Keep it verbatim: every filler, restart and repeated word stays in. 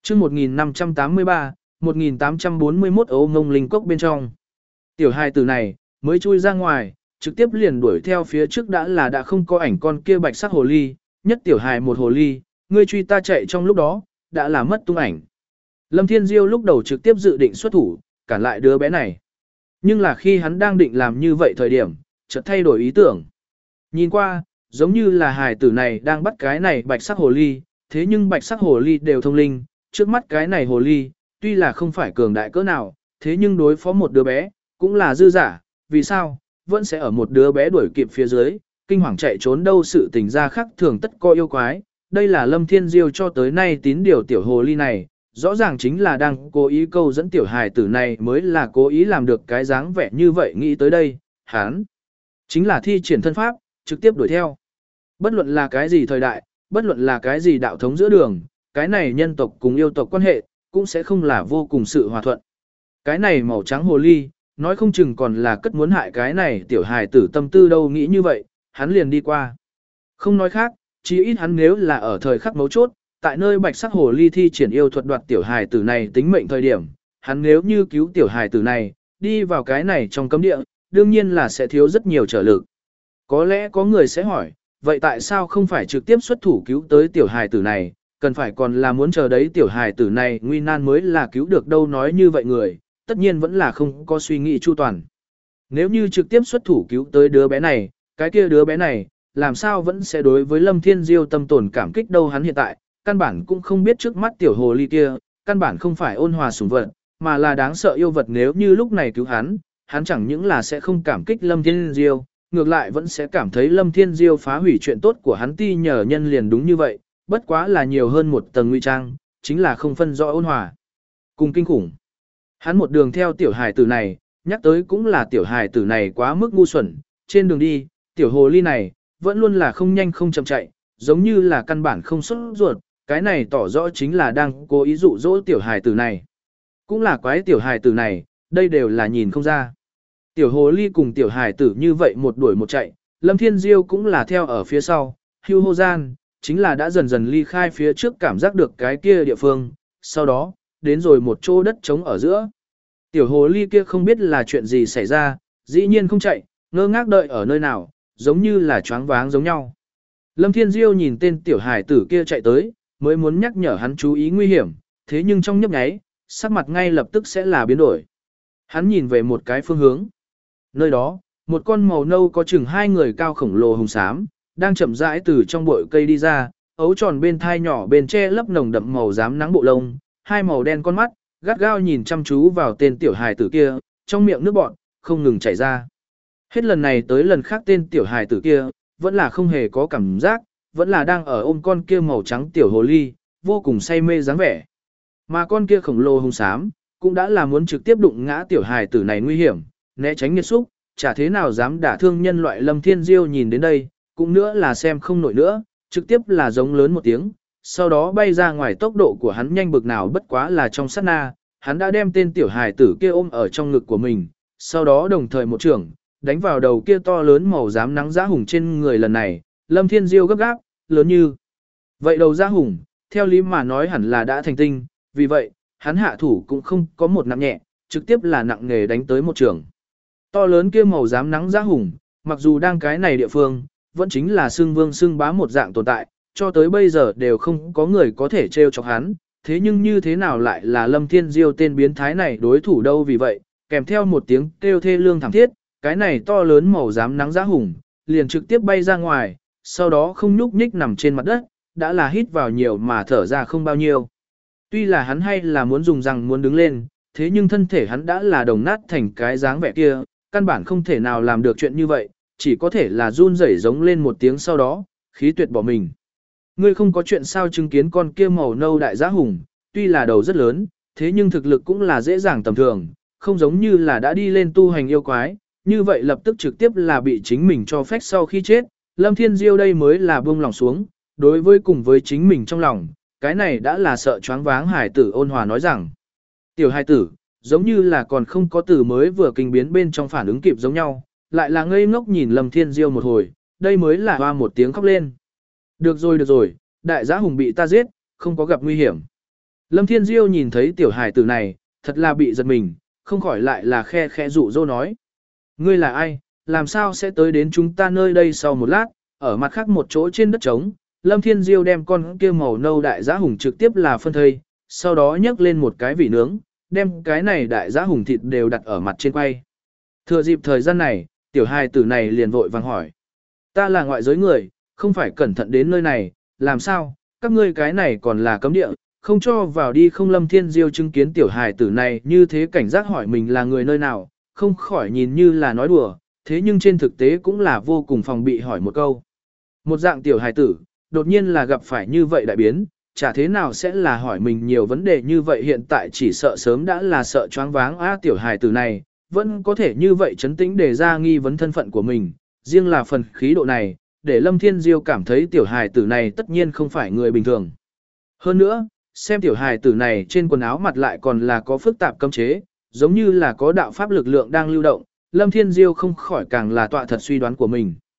chương một nghìn năm trăm tám mươi ba, một nghìn tám trăm bốn mươi mốt ấu ngông linh cốc bên trong. Tiểu hài tử này, mới chui ra ngoài, trực tiếp liền đuổi theo phía trước đã là đã không có ảnh con kia bạch sắc hồ ly, nhất tiểu hài một hồ ly, ngươi truy ta chạy trong lúc đó, đã là mất tung ảnh. Lâm Thiên Diêu lúc đầu trực tiếp dự định xuất thủ, cản lại đứa bé này. Nhưng là khi hắn đang định làm như vậy thời điểm, chợt thay đổi ý tưởng. Nhìn qua, giống như là hài tử này đang bắt cái này bạch sắc hồ ly, thế nhưng bạch sắc hồ ly đều thông linh, trước mắt cái này hồ ly, tuy là không phải cường đại cỡ nào, thế nhưng đối phó một đứa bé, cũng là dư giả, vì sao, vẫn sẽ ở một đứa bé đuổi kịp phía dưới, kinh hoàng chạy trốn đâu sự tình ra khác thường tất có yêu quái, đây là Lâm Thiên Diêu cho tới nay tín điều tiểu hồ ly này, rõ ràng chính là đang cố ý câu dẫn tiểu hài tử này mới là cố ý làm được cái dáng vẻ như vậy nghĩ tới đây, hắn chính là thi triển thân pháp, trực tiếp đuổi theo. Bất luận là cái gì thời đại, bất luận là cái gì đạo thống giữa đường, cái này nhân tộc cùng yêu tộc quan hệ, cũng sẽ không là vô cùng sự hòa thuận. Cái này màu trắng hồ ly, nói không chừng còn là cất muốn hại cái này tiểu hài tử tâm tư đâu nghĩ như vậy, hắn liền đi qua. Không nói khác, chỉ ít hắn nếu là ở thời khắc mấu chốt, tại nơi bạch sắc hồ ly thi triển yêu thuật đoạt tiểu hài tử này tính mệnh thời điểm, hắn nếu như cứu tiểu hài tử này, đi vào cái này trong cấm địa, đương nhiên là sẽ thiếu rất nhiều trở lực. Có lẽ có người sẽ hỏi, vậy tại sao không phải trực tiếp xuất thủ cứu tới tiểu hài tử này, cần phải còn là muốn chờ đấy tiểu hài tử này nguy nan mới là cứu được đâu nói như vậy người, tất nhiên vẫn là không có suy nghĩ chu toàn. Nếu như trực tiếp xuất thủ cứu tới đứa bé này, cái kia đứa bé này, làm sao vẫn sẽ đối với Lâm Thiên Diêu tâm tồn cảm kích đâu hắn hiện tại, căn bản cũng không biết trước mắt tiểu hồ ly kia, căn bản không phải ôn hòa sủng vật, mà là đáng sợ yêu vật nếu như lúc này cứu hắn, hắn chẳng những là sẽ không cảm kích Lâm Thiên Diêu, ngược lại vẫn sẽ cảm thấy Lâm Thiên Diêu phá hủy chuyện tốt của hắn ti nhờ nhân liền đúng như vậy, bất quá là nhiều hơn một tầng nguy trang, chính là không phân rõ ôn hòa. Cùng kinh khủng. Hắn một đường theo tiểu hài tử này, nhắc tới cũng là tiểu hài tử này quá mức ngu xuẩn, trên đường đi, tiểu hồ ly này, vẫn luôn là không nhanh không chậm chạy, giống như là căn bản không xuất ruột, cái này tỏ rõ chính là đang cố ý dụ dỗ tiểu hài tử này. Cũng là quái tiểu hài tử này, đây đều là nhìn không ra. Tiểu hồ ly cùng tiểu hài tử như vậy một đuổi một chạy, Lâm Thiên Diêu cũng là theo ở phía sau, hưu hô gian, chính là đã dần dần ly khai phía trước cảm giác được cái kia địa phương, sau đó, đến rồi một chỗ đất trống ở giữa. Tiểu hồ ly kia không biết là chuyện gì xảy ra, dĩ nhiên không chạy, ngơ ngác đợi ở nơi nào, giống như là choáng váng giống nhau. Lâm Thiên Diêu nhìn tên tiểu hài tử kia chạy tới, mới muốn nhắc nhở hắn chú ý nguy hiểm, thế nhưng trong nhấp nháy, sắc mặt ngay lập tức sẽ là biến đổi. Hắn nhìn về một cái phương hướng. Nơi đó, một con màu nâu có chừng hai người cao khổng lồ hùng xám, đang chậm rãi từ trong bụi cây đi ra, ấu tròn bên thai nhỏ bên che lấp nồng đậm màu xám nắng bộ lông, hai màu đen con mắt, gắt gao nhìn chăm chú vào tên tiểu hài tử kia, trong miệng nước bọt không ngừng chảy ra. Hết lần này tới lần khác tên tiểu hài tử kia, vẫn là không hề có cảm giác, vẫn là đang ở ôm con kia màu trắng tiểu hồ ly, vô cùng say mê dáng vẻ. Mà con kia khổng lồ hung xám, cũng đã là muốn trực tiếp đụng ngã tiểu hài tử này nguy hiểm, né tránh nghiệt xúc, chả thế nào dám đả thương nhân loại. Lâm Thiên Diêu nhìn đến đây, cũng nữa là xem không nổi nữa, trực tiếp là giống lớn một tiếng, sau đó bay ra ngoài. Tốc độ của hắn nhanh bực nào bất quá là trong sát na, hắn đã đem tên tiểu hài tử kia ôm ở trong ngực của mình, sau đó đồng thời một trưởng, đánh vào đầu kia to lớn màu xám nắng dã hùng trên người. Lần này, Lâm Thiên Diêu gấp gáp, lớn như vậy đầu dã hùng, theo lý mà nói hẳn là đã thành tinh, vì vậy, hắn hạ thủ cũng không có một nặng nhẹ, trực tiếp là nặng nghề đánh tới một trường. To lớn kia màu xám nắng dã hùng, mặc dù đang cái này địa phương, vẫn chính là xương vương xương bá một dạng tồn tại, cho tới bây giờ đều không có người có thể trêu chọc hắn, thế nhưng như thế nào lại là Lâm Thiên Diêu tên biến thái này đối thủ đâu. Vì vậy, kèm theo một tiếng kêu thê lương thảm thiết, cái này to lớn màu xám nắng dã hùng, liền trực tiếp bay ra ngoài, sau đó không nhúc nhích nằm trên mặt đất, đã là hít vào nhiều mà thở ra không bao nhiêu. Tuy là hắn hay là muốn dùng răng muốn đứng lên, thế nhưng thân thể hắn đã là đồng nát thành cái dáng vẻ kia, căn bản không thể nào làm được chuyện như vậy, chỉ có thể là run rẩy giống lên một tiếng sau đó, khí tuyệt bỏ mình. Ngươi không có chuyện sao chứng kiến con kia màu nâu đại dã hùng, tuy là đầu rất lớn, thế nhưng thực lực cũng là dễ dàng tầm thường, không giống như là đã đi lên tu hành yêu quái, như vậy lập tức trực tiếp là bị chính mình cho phép sau khi chết. Lâm Thiên Diêu đây mới là buông lòng xuống, đối với cùng với chính mình trong lòng, cái này đã là sợ choáng váng. Hải tử ôn hòa nói rằng, tiểu hải tử, giống như là còn không có từ mới vừa kinh biến bên trong phản ứng kịp giống nhau, lại là ngây ngốc nhìn Lâm Thiên Diêu một hồi, đây mới là hoa một tiếng khóc lên. Được rồi được rồi, đại dã hùng bị ta giết, không có gặp nguy hiểm. Lâm Thiên Diêu nhìn thấy tiểu hài tử này, thật là bị giật mình, không khỏi lại là khe khẽ dụ dỗ nói. Ngươi là ai, làm sao sẽ tới đến chúng ta nơi đây sau một lát, ở mặt khác một chỗ trên đất trống, Lâm Thiên Diêu đem con kia màu nâu đại giã hùng trực tiếp là phân thây, sau đó nhấc lên một cái vỉ nướng, đem cái này đại giã hùng thịt đều đặt ở mặt trên quay. Thừa dịp thời gian này, tiểu hài tử này liền vội vàng hỏi. Ta là ngoại giới người, không phải cẩn thận đến nơi này, làm sao, các ngươi cái này còn là cấm địa, không cho vào đi không. Lâm Thiên Diêu chứng kiến tiểu hài tử này như thế cảnh giác hỏi mình là người nơi nào, không khỏi nhìn như là nói đùa, thế nhưng trên thực tế cũng là vô cùng phòng bị hỏi một câu. Một dạng tiểu hài tử, đột nhiên là gặp phải như vậy đại biến, chả thế nào sẽ là hỏi mình nhiều vấn đề như vậy, hiện tại chỉ sợ sớm đã là sợ choáng váng. A tiểu hài tử này, vẫn có thể như vậy chấn tĩnh để ra nghi vấn thân phận của mình, riêng là phần khí độ này, để Lâm Thiên Diêu cảm thấy tiểu hài tử này tất nhiên không phải người bình thường. Hơn nữa, xem tiểu hài tử này trên quần áo mặt lại còn là có phức tạp cấm chế, giống như là có đạo pháp lực lượng đang lưu động, Lâm Thiên Diêu không khỏi càng là tọa thật suy đoán của mình.